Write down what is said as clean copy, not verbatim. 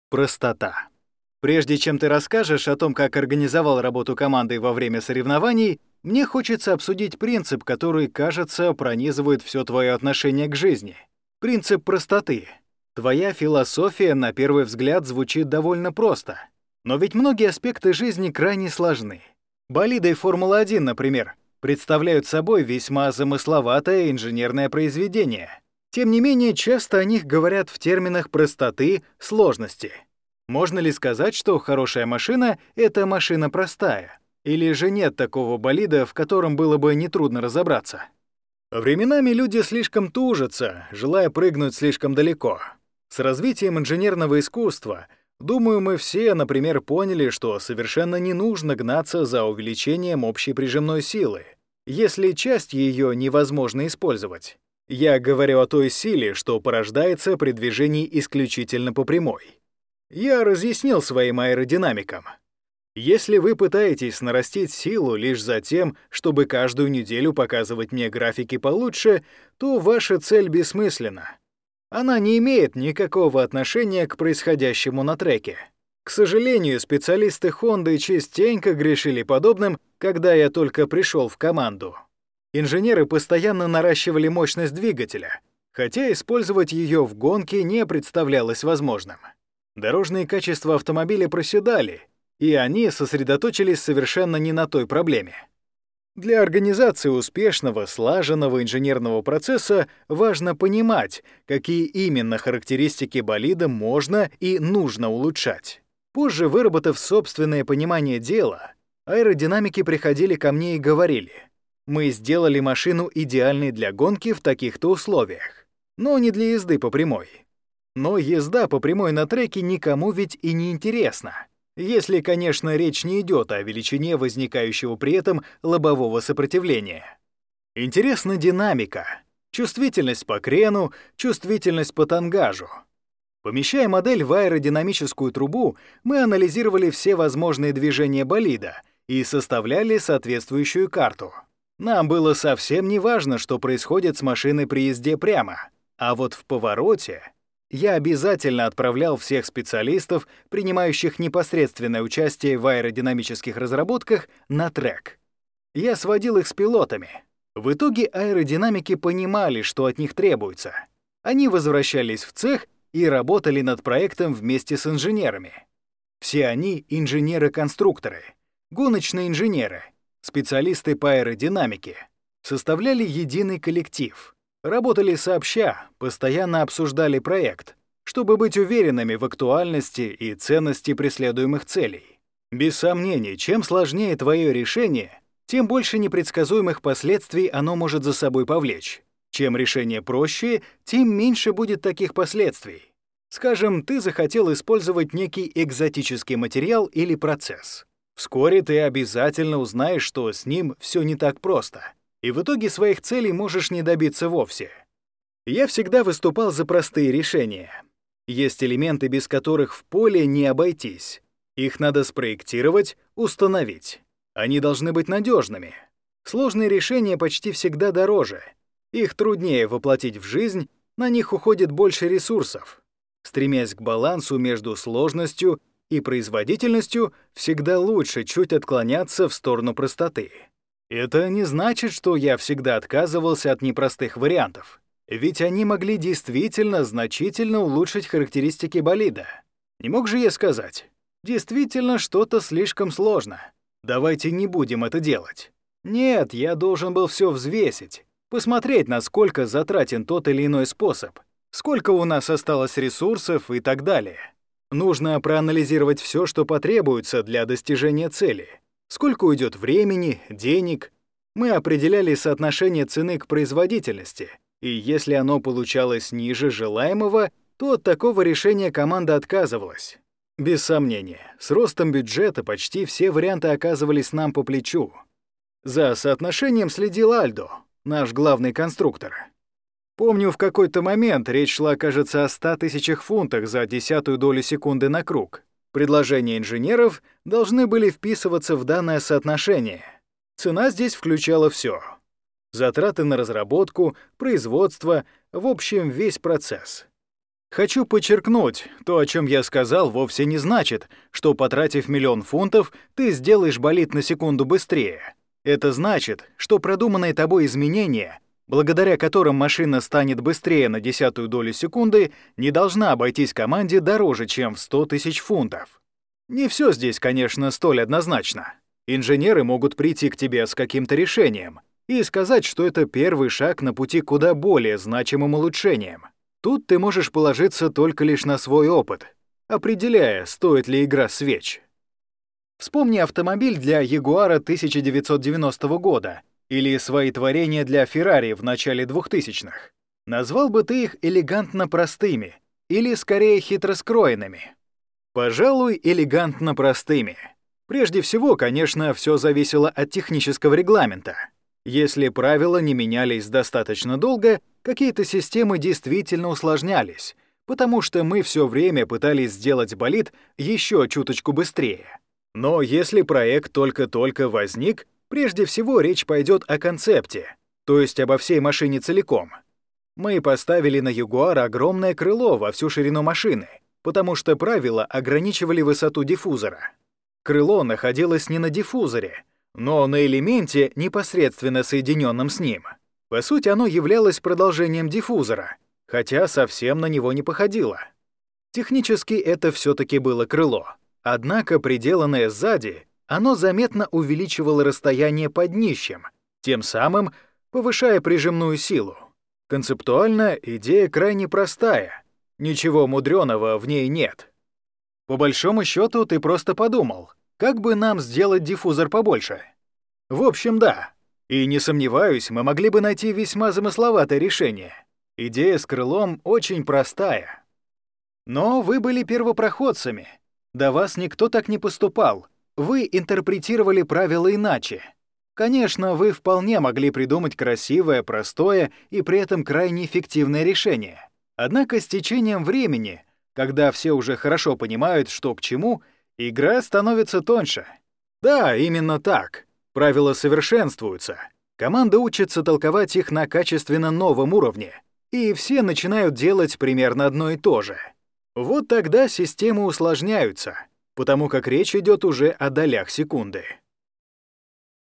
Простота. Прежде чем ты расскажешь о том, как организовал работу команды во время соревнований, мне хочется обсудить принцип, который, кажется, пронизывает все твое отношение к жизни. Принцип простоты. Твоя философия, на первый взгляд, звучит довольно просто. Но ведь многие аспекты жизни крайне сложны. Болиды Формулы-1, например, представляют собой весьма замысловатое инженерное произведение. Тем не менее, часто о них говорят в терминах простоты, сложности. Можно ли сказать, что хорошая машина — это машина простая? Или же нет такого болида, в котором было бы нетрудно разобраться? Временами люди слишком тужатся, желая прыгнуть слишком далеко. С развитием инженерного искусства, думаю, мы все, например, поняли, что совершенно не нужно гнаться за увеличением общей прижимной силы, если часть ее невозможно использовать. Я говорю о той силе, что порождается при движении исключительно по прямой. Я разъяснил своим аэродинамикам. Если вы пытаетесь нарастить силу лишь за тем, чтобы каждую неделю показывать мне графики получше, то ваша цель бессмысленна. Она не имеет никакого отношения к происходящему на треке. К сожалению, специалисты Honda частенько грешили подобным, когда я только пришел в команду. Инженеры постоянно наращивали мощность двигателя, хотя использовать ее в гонке не представлялось возможным. Дорожные качества автомобиля проседали, и они сосредоточились совершенно не на той проблеме. Для организации успешного, слаженного инженерного процесса важно понимать, какие именно характеристики болида можно и нужно улучшать. Позже, выработав собственное понимание дела, аэродинамики приходили ко мне и говорили: «Мы сделали машину идеальной для гонки в таких-то условиях, но не для езды по прямой». Но езда по прямой на треке никому ведь и не интересна, если, конечно, речь не идет о величине возникающего при этом лобового сопротивления. Интересна динамика, чувствительность по крену, чувствительность по тангажу. Помещая модель в аэродинамическую трубу, мы анализировали все возможные движения болида и составляли соответствующую карту. Нам было совсем не важно, что происходит с машиной при езде прямо, а вот в повороте я обязательно отправлял всех специалистов, принимающих непосредственное участие в аэродинамических разработках, на трек. Я сводил их с пилотами. В итоге аэродинамики понимали, что от них требуется. Они возвращались в цех и работали над проектом вместе с инженерами. Все они — инженеры-конструкторы, гоночные инженеры, специалисты по аэродинамике, составляли единый коллектив. Работали сообща, постоянно обсуждали проект, чтобы быть уверенными в актуальности и ценности преследуемых целей. Без сомнений, чем сложнее твое решение, тем больше непредсказуемых последствий оно может за собой повлечь. Чем решение проще, тем меньше будет таких последствий. Скажем, ты захотел использовать некий экзотический материал или процесс. Вскоре ты обязательно узнаешь, что с ним все не так просто, и в итоге своих целей можешь не добиться вовсе. Я всегда выступал за простые решения. Есть элементы, без которых в поле не обойтись. Их надо спроектировать, установить. Они должны быть надежными. Сложные решения почти всегда дороже. Их труднее воплотить в жизнь, на них уходит больше ресурсов. Стремясь к балансу между сложностью и производительностью, всегда лучше чуть отклоняться в сторону простоты. Это не значит, что я всегда отказывался от непростых вариантов, ведь они могли действительно значительно улучшить характеристики болида. Не мог же я сказать: действительно что-то слишком сложно, давайте не будем это делать. Нет, я должен был все взвесить, посмотреть, насколько затратен тот или иной способ, сколько у нас осталось ресурсов и так далее. Нужно проанализировать все, что потребуется для достижения цели. Сколько уйдет времени, денег. Мы определяли соотношение цены к производительности, и если оно получалось ниже желаемого, то от такого решения команда отказывалась. Без сомнения, с ростом бюджета почти все варианты оказывались нам по плечу. За соотношением следил Альдо, наш главный конструктор. Помню, в какой-то момент речь шла, кажется, о 100 тысячах фунтах за 0,1 долю секунды на круг. Предложения инженеров должны были вписываться в данное соотношение. Цена здесь включала все: затраты на разработку, производство, в общем, весь процесс. Хочу подчеркнуть, то, о чем я сказал, вовсе не значит, что, потратив 1 000 000 фунтов, ты сделаешь болид на секунду быстрее. Это значит, что продуманные тобой изменения, благодаря которым машина станет быстрее на 0,1 долю секунды, не должна обойтись команде дороже, чем в 100 000 фунтов. Не все здесь, конечно, столь однозначно. Инженеры могут прийти к тебе с каким-то решением и сказать, что это первый шаг на пути к куда более значимым улучшениям. Тут ты можешь положиться только лишь на свой опыт, определяя, стоит ли игра свеч. Вспомни автомобиль для Ягуара 1990 года или свои творения для Феррари в начале 2000-х. Назвал бы ты их элегантно простыми или, скорее, хитро скроенными? Пожалуй, элегантно простыми. Прежде всего, конечно, все зависело от технического регламента. Если правила не менялись достаточно долго, какие-то системы действительно усложнялись, потому что мы все время пытались сделать болид еще чуточку быстрее. Но если проект только-только возник, прежде всего речь пойдет о концепте, то есть обо всей машине целиком. Мы поставили на Ягуар огромное крыло во всю ширину машины, потому что правила ограничивали высоту диффузора. Крыло находилось не на диффузоре, но на элементе, непосредственно соединенном с ним. По сути, оно являлось продолжением диффузора, хотя совсем на него не походило. Технически это все-таки было крыло. Однако, приделанное сзади, оно заметно увеличивало расстояние под днищем, тем самым повышая прижимную силу. Концептуально идея крайне простая, ничего мудрёного в ней нет. По большому счету, ты просто подумал, как бы нам сделать диффузор побольше? В общем, да. И не сомневаюсь, мы могли бы найти весьма замысловатое решение. Идея с крылом очень простая. Но вы были первопроходцами. До вас никто так не поступал. Вы интерпретировали правила иначе. Конечно, вы вполне могли придумать красивое, простое и при этом крайне эффективное решение. Однако с течением времени, когда все уже хорошо понимают, что к чему, игра становится тоньше. Да, именно так. Правила совершенствуются. Команда учится толковать их на качественно новом уровне. И все начинают делать примерно одно и то же. Вот тогда системы усложняются, потому как речь идет уже о долях секунды.